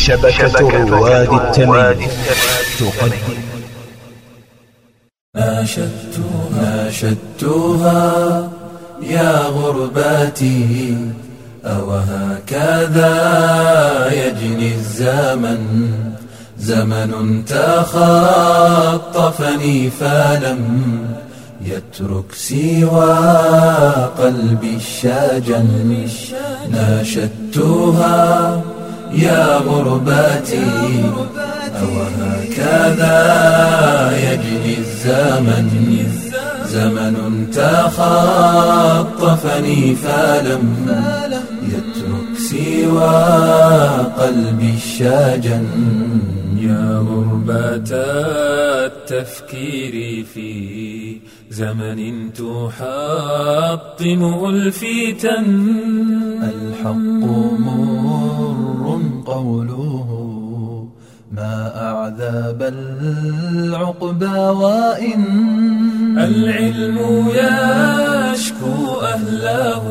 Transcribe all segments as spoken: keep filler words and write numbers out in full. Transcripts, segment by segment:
شبكة رواد التميم تقدم. ناشدتها ناشدتها يا غرباتي، أوهكذا يجني الزمن، زمن تخطفني فلم يترك سوى قلبي الشجن. ناشدتها يا غرباتي، أوهكذا يجني الزمن، زمن تخطفني فلم يترك سوى قلبي الشجن. يا غربة التفكير في زمن تحطمه الفتن، الحق مر قوله ما أعذب العقبى، وإن العلم يشكو أهله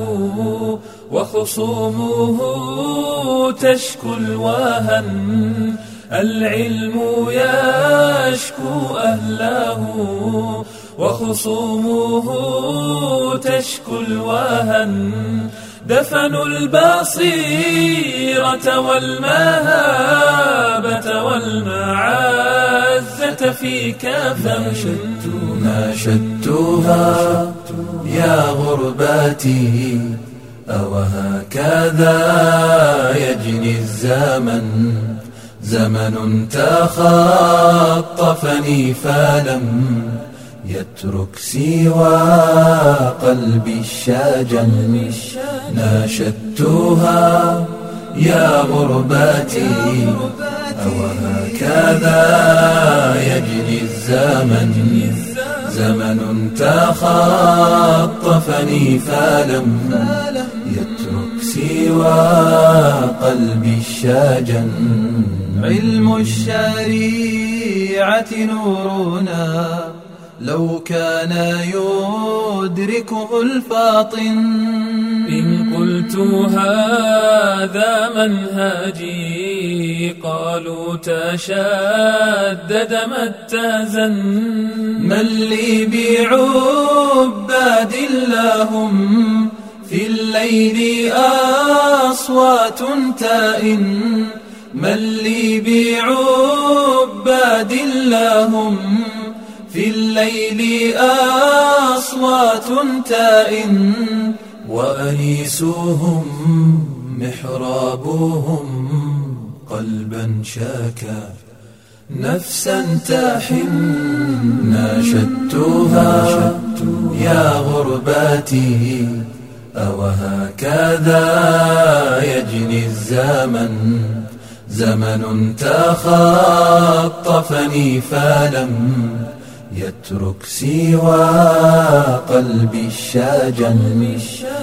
وخصومه تشكو الوهن. العلم يشكو أهله وخصومه تشكو الوهن. دفنوا البصيرة والمهابة والمعزة في كفن. ناشدتها يا غرباتي، أوهكذا يجني الزمن، زمن تخطفني فلم يترك سوى قلبي الشجن. ناشدتها يا غرباتي، أوهكذا يجني الزمن، زمن تخطفني فلم يترك سوى قلبي الشجن. علم الشريعة نورنا لو كان يدركه الفاطن. إن قلت هذا منهجي قالوا تشدد ما اتزن. من لي بعباد لهم في الليل أصوات تائن. من لي بعباد لهم في الليل أصوات تائن. وأنيسهم محرابهم قلبا شاكا نفسا تحن. ناشدتها يا غرباتي، أوهكذا يجني الزمن، زمن تخطفني فلم يترك سوى قلبي الشجن.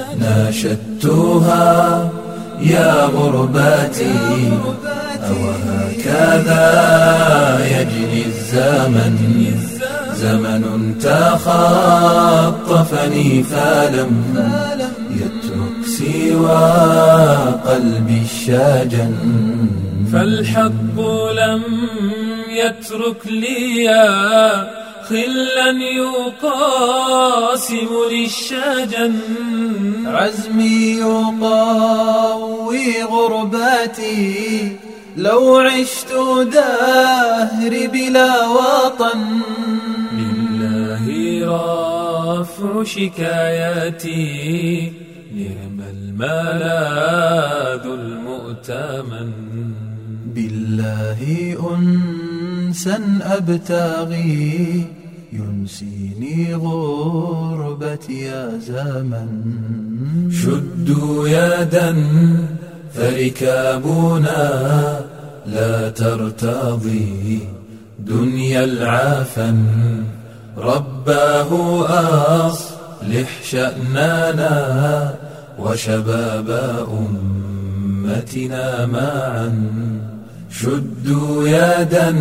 ناشدتها يا غرباتي، أوهكذا يجني الزمن، زمن تخطفني فلم يترك سوى قلبي الشجن. فالحق لم يترك لي خلا يقاسم للشجن. عزمي يقوي غرباتي لو عشت دهري بلا وطن. لله رفع شكاياتي نعم الملاذ المؤتمن. بالله أنسا أبتغي ينسيني غربتي يا زمن. شدوا يدا فركابنا لا ترتضي دنيا العفن. رباه أصلح شأننا وشباب أمتنا معا. شدوا يدا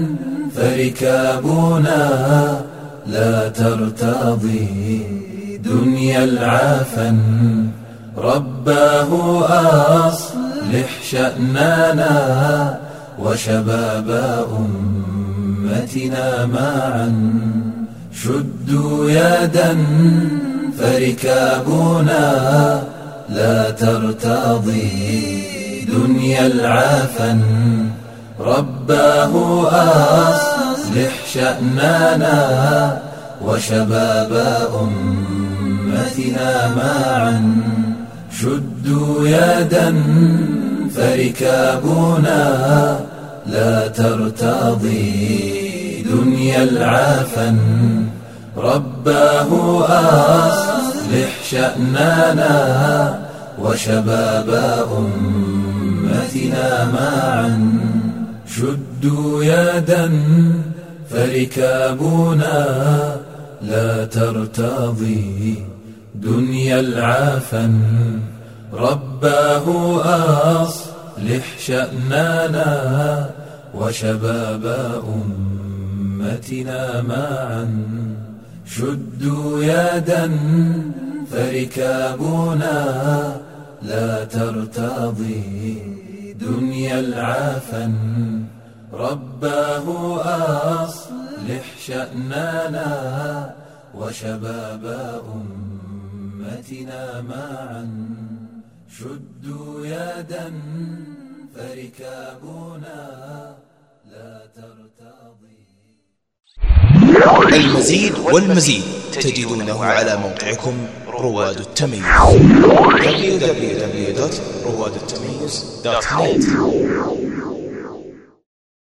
فركابنا لا ترتضي دنيا العفن. رباه أصلح أصلح شأننا وشباب أمتنا معا شدوا يدا فركابنا لا ترتضي دنيا العفن رباه أصلح شأننا وشباب أمتنا معا شدوا يدا فركابنا لا ترتضي دنيا العفن رباه أصلح شأننا وشباب أمتنا معا شدوا يدا فركابنا لا ترتضي دنيا العفن رباه أصلح شأننا وشباب أمتنا معا شدوا يدا فركابنا لا ترتضي دنيا العفن رباه أصلح شأننا وشباب أمتنا معا شدوا يدا فركابنا لا ترتضي. المزيد والمزيد تجدونه على موقعكم رواد التميز دبليو دبليو دبليو دوت رواد التميز دوت نت.